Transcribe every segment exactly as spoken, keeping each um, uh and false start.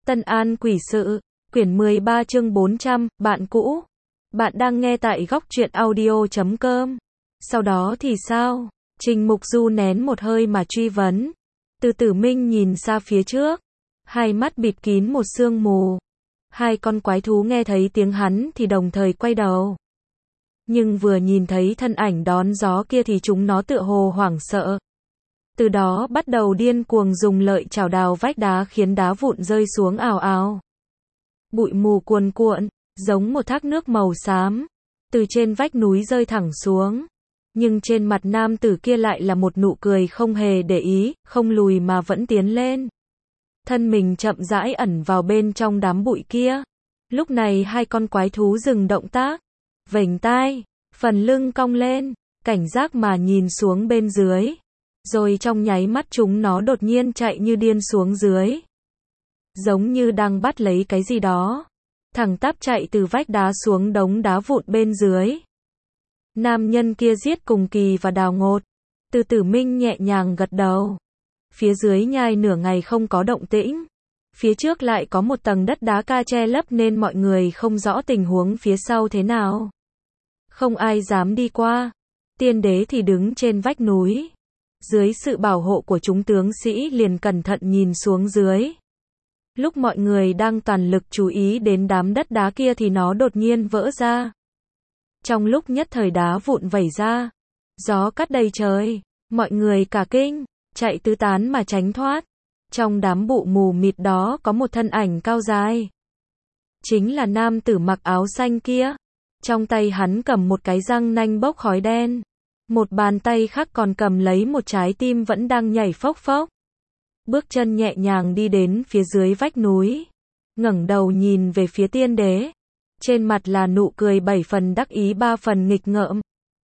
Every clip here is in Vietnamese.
Tân An Quỷ Sự, quyển mười ba chương bốn trăm, bạn cũ. Bạn đang nghe tại góc truyện audio chấm com. Sau đó thì sao? Trình Mục Du nén một hơi mà truy vấn. Từ Tử Minh nhìn xa phía trước, hai mắt bịt kín một sương mù. Hai con quái thú nghe thấy tiếng hắn thì đồng thời quay đầu. Nhưng vừa nhìn thấy thân ảnh đón gió kia thì chúng nó tựa hồ hoảng sợ. Từ đó bắt đầu điên cuồng dùng lợi chảo đào vách đá khiến đá vụn rơi xuống ào ào. Bụi mù cuồn cuộn, giống một thác nước màu xám, từ trên vách núi rơi thẳng xuống. Nhưng trên mặt nam tử kia lại là một nụ cười không hề để ý, không lùi mà vẫn tiến lên. Thân mình chậm rãi ẩn vào bên trong đám bụi kia. Lúc này hai con quái thú dừng động tác, vểnh tai, phần lưng cong lên, cảnh giác mà nhìn xuống bên dưới. Rồi trong nháy mắt chúng nó đột nhiên chạy như điên xuống dưới. Giống như đang bắt lấy cái gì đó. Thẳng tắp chạy từ vách đá xuống đống đá vụn bên dưới. Nam nhân kia giết cùng kỳ và đào ngột. Từ Tử Minh nhẹ nhàng gật đầu. Phía dưới nhai nửa ngày không có động tĩnh. Phía trước lại có một tầng đất đá ca che lấp nên mọi người không rõ tình huống phía sau thế nào. Không ai dám đi qua. Tiên đế thì đứng trên vách núi. Dưới sự bảo hộ của chúng tướng sĩ liền cẩn thận nhìn xuống dưới. Lúc mọi người đang toàn lực chú ý đến đám đất đá kia thì nó đột nhiên vỡ ra. Trong lúc nhất thời đá vụn vẩy ra, gió cắt đầy trời, mọi người cả kinh, chạy tứ tán mà tránh thoát. Trong đám bụi mù mịt đó có một thân ảnh cao dài. Chính là nam tử mặc áo xanh kia. Trong tay hắn cầm một cái răng nanh bốc khói đen. Một bàn tay khác còn cầm lấy một trái tim vẫn đang nhảy phốc phốc. Bước chân nhẹ nhàng đi đến phía dưới vách núi. Ngẩng đầu nhìn về phía tiên đế. Trên mặt là nụ cười bảy phần đắc ý ba phần nghịch ngợm.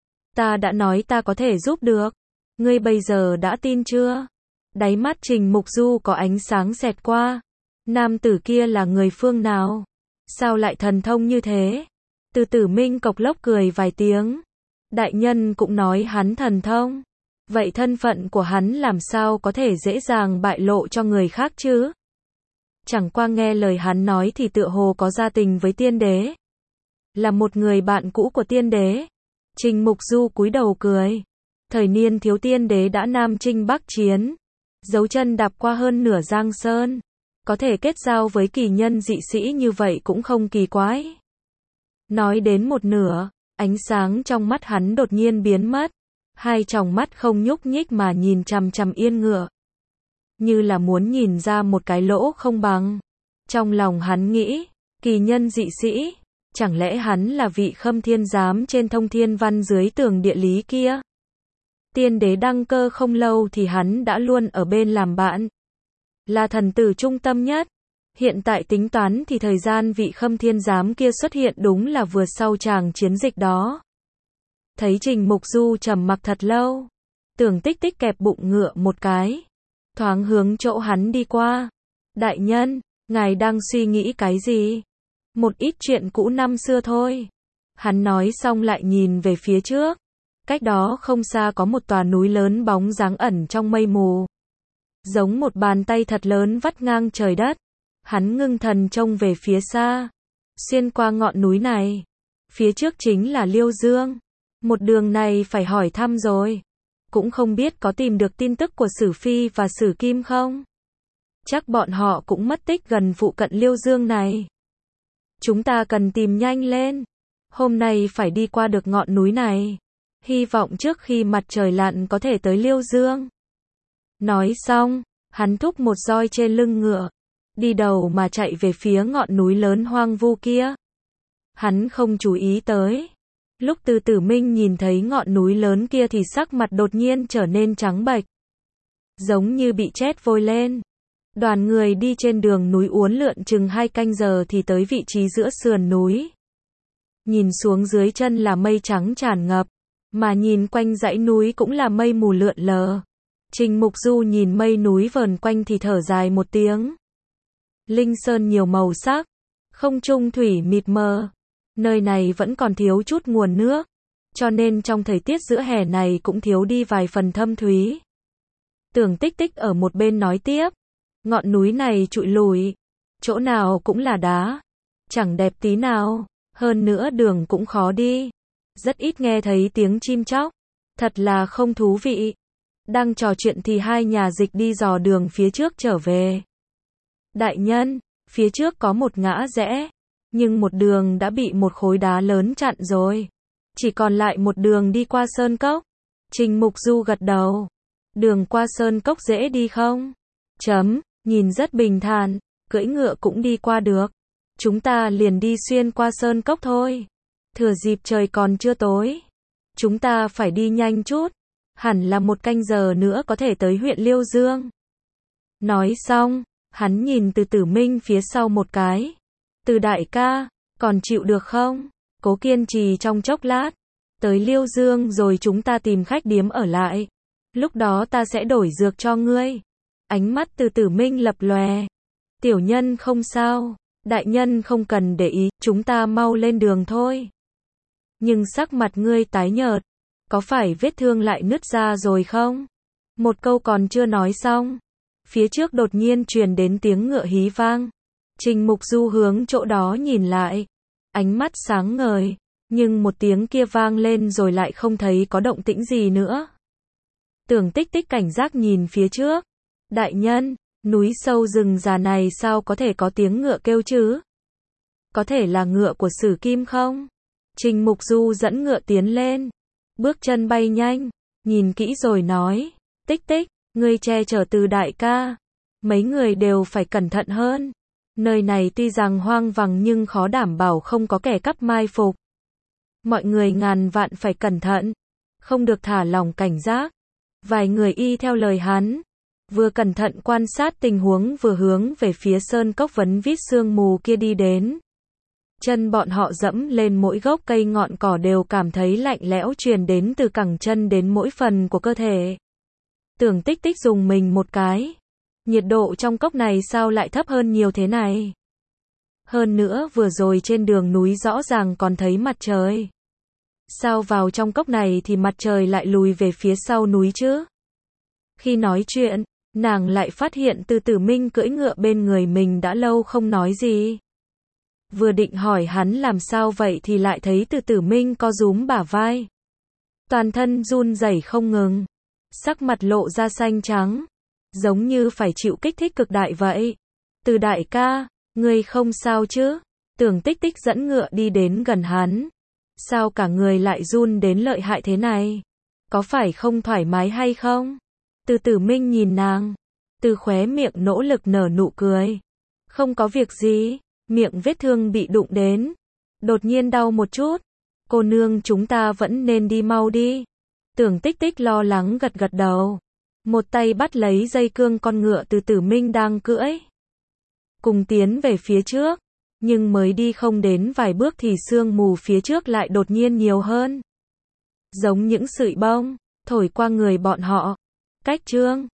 Ta đã nói ta có thể giúp được. Ngươi bây giờ đã tin chưa? Đáy mắt Trình Mục Du có ánh sáng xẹt qua. Nam tử kia là người phương nào? Sao lại thần thông như thế? Từ Tử Minh cộc lốc cười vài tiếng. Đại nhân cũng nói hắn thần thông. Vậy thân phận của hắn làm sao có thể dễ dàng bại lộ cho người khác chứ? Chẳng qua nghe lời hắn nói thì tựa hồ có gia tình với tiên đế. Là một người bạn cũ của tiên đế. Trình Mục Du cúi đầu cười. Thời niên thiếu tiên đế đã nam chinh bắc chiến. Dấu chân đạp qua hơn nửa Giang Sơn. Có thể kết giao với kỳ nhân dị sĩ như vậy cũng không kỳ quái. Nói đến một nửa, ánh sáng trong mắt hắn đột nhiên biến mất. Hai tròng mắt không nhúc nhích mà nhìn chằm chằm Yên Ngựa. Như là muốn nhìn ra một cái lỗ không bằng. Trong lòng hắn nghĩ, kỳ nhân dị sĩ, chẳng lẽ hắn là vị Khâm Thiên Giám trên Thông Thiên Văn dưới tường địa lý kia? Tiên đế đăng cơ không lâu thì hắn đã luôn ở bên làm bạn. Là thần tử trung tâm nhất. Hiện tại tính toán thì thời gian vị Khâm Thiên Giám kia xuất hiện đúng là vừa sau tràng chiến dịch đó. Thấy Trình Mục Du trầm mặc thật lâu. Tưởng Tích Tích kẹp bụng ngựa một cái. Thoáng hướng chỗ hắn đi qua. Đại nhân, ngài đang suy nghĩ cái gì? Một ít chuyện cũ năm xưa thôi. Hắn nói xong lại nhìn về phía trước. Cách đó không xa có một tòa núi lớn bóng dáng ẩn trong mây mù. Giống một bàn tay thật lớn vắt ngang trời đất. Hắn ngưng thần trông về phía xa. Xuyên qua ngọn núi này. Phía trước chính là Liêu Dương. Một đường này phải hỏi thăm rồi. Cũng không biết có tìm được tin tức của Sử Phi và Sử Kim không? Chắc bọn họ cũng mất tích gần phụ cận Liêu Dương này. Chúng ta cần tìm nhanh lên. Hôm nay phải đi qua được ngọn núi này. Hy vọng trước khi mặt trời lặn có thể tới Liêu Dương. Nói xong, hắn thúc một roi trên lưng ngựa. Đi đầu mà chạy về phía ngọn núi lớn hoang vu kia. Hắn không chú ý tới. Lúc Từ Tử Minh nhìn thấy ngọn núi lớn kia thì sắc mặt đột nhiên trở nên trắng bệch. Giống như bị chết vôi lên. Đoàn người đi trên đường núi uốn lượn chừng hai canh giờ thì tới vị trí giữa sườn núi. Nhìn xuống dưới chân là mây trắng tràn ngập. Mà nhìn quanh dãy núi cũng là mây mù lượn lờ. Trình Mục Du nhìn mây núi vờn quanh thì thở dài một tiếng. Linh sơn nhiều màu sắc. Không trung thủy mịt mờ. Nơi này vẫn còn thiếu chút nguồn nước, cho nên trong thời tiết giữa hè này cũng thiếu đi vài phần thâm thúy. Tưởng Tích Tích ở một bên nói tiếp, ngọn núi này trụi lùi, chỗ nào cũng là đá, chẳng đẹp tí nào, hơn nữa đường cũng khó đi. Rất ít nghe thấy tiếng chim chóc, thật là không thú vị. Đang trò chuyện thì hai nhà dịch đi dò đường phía trước trở về. Đại nhân, phía trước có một ngã rẽ, nhưng một đường đã bị một khối đá lớn chặn rồi. Chỉ còn lại một đường đi qua sơn cốc. Trình Mục Du gật đầu. Đường qua sơn cốc dễ đi không? Chấm, nhìn rất bình thản, cưỡi ngựa cũng đi qua được. Chúng ta liền đi xuyên qua sơn cốc thôi. Thừa dịp trời còn chưa tối. Chúng ta phải đi nhanh chút. Hẳn là một canh giờ nữa có thể tới huyện Liêu Dương. Nói xong, hắn nhìn Từ Tử Minh phía sau một cái. Từ đại ca, còn chịu được không? Cố kiên trì trong chốc lát. Tới Liêu Dương rồi chúng ta tìm khách điếm ở lại. Lúc đó ta sẽ đổi dược cho ngươi. Ánh mắt Từ Tử Minh lập lòe. Tiểu nhân không sao. Đại nhân không cần để ý, chúng ta mau lên đường thôi. Nhưng sắc mặt ngươi tái nhợt. Có phải vết thương lại nứt ra rồi không? Một câu còn chưa nói xong. Phía trước đột nhiên truyền đến tiếng ngựa hí vang. Trình Mục Du hướng chỗ đó nhìn lại. Ánh mắt sáng ngời. Nhưng một tiếng kia vang lên rồi lại không thấy có động tĩnh gì nữa. Tưởng Tích Tích cảnh giác nhìn phía trước. Đại nhân, núi sâu rừng già này sao có thể có tiếng ngựa kêu chứ? Có thể là ngựa của Sử Kim không? Trình Mục Du dẫn ngựa tiến lên. Bước chân bay nhanh. Nhìn kỹ rồi nói. Tích Tích, ngươi che chở Từ đại ca. Mấy người đều phải cẩn thận hơn. Nơi này tuy rằng hoang vắng nhưng khó đảm bảo không có kẻ cắp mai phục. Mọi người ngàn vạn phải cẩn thận. Không được thả lỏng cảnh giác. Vài người y theo lời hắn. Vừa cẩn thận quan sát tình huống vừa hướng về phía sơn cốc vấn vít sương mù kia đi đến. Chân bọn họ dẫm lên mỗi gốc cây ngọn cỏ đều cảm thấy lạnh lẽo truyền đến từ cẳng chân đến mỗi phần của cơ thể. Tưởng Tích Tích dùng mình một cái. Nhiệt độ trong cốc này sao lại thấp hơn nhiều thế này? Hơn nữa vừa rồi trên đường núi rõ ràng còn thấy mặt trời. Sao vào trong cốc này thì mặt trời lại lùi về phía sau núi chứ? Khi nói chuyện, nàng lại phát hiện Từ Tử Minh cưỡi ngựa bên người mình đã lâu không nói gì. Vừa định hỏi hắn làm sao vậy thì lại thấy Từ Tử Minh co rúm bả vai. Toàn thân run rẩy không ngừng. Sắc mặt lộ ra xanh trắng. Giống như phải chịu kích thích cực đại vậy. Từ đại ca, ngươi không sao chứ? Tưởng Tích Tích dẫn ngựa đi đến gần hắn. Sao cả người lại run đến lợi hại thế này? Có phải không thoải mái hay không? Từ Tử Minh nhìn nàng. Từ khóe miệng nỗ lực nở nụ cười. Không có việc gì. Miệng vết thương bị đụng đến. Đột nhiên đau một chút. Cô nương chúng ta vẫn nên đi mau đi. Tưởng Tích Tích lo lắng gật gật đầu. Một tay bắt lấy dây cương con ngựa Từ Tử Minh đang cưỡi. Cùng tiến về phía trước. Nhưng mới đi không đến vài bước thì sương mù phía trước lại đột nhiên nhiều hơn. Giống những sợi bông, thổi qua người bọn họ. Cách chương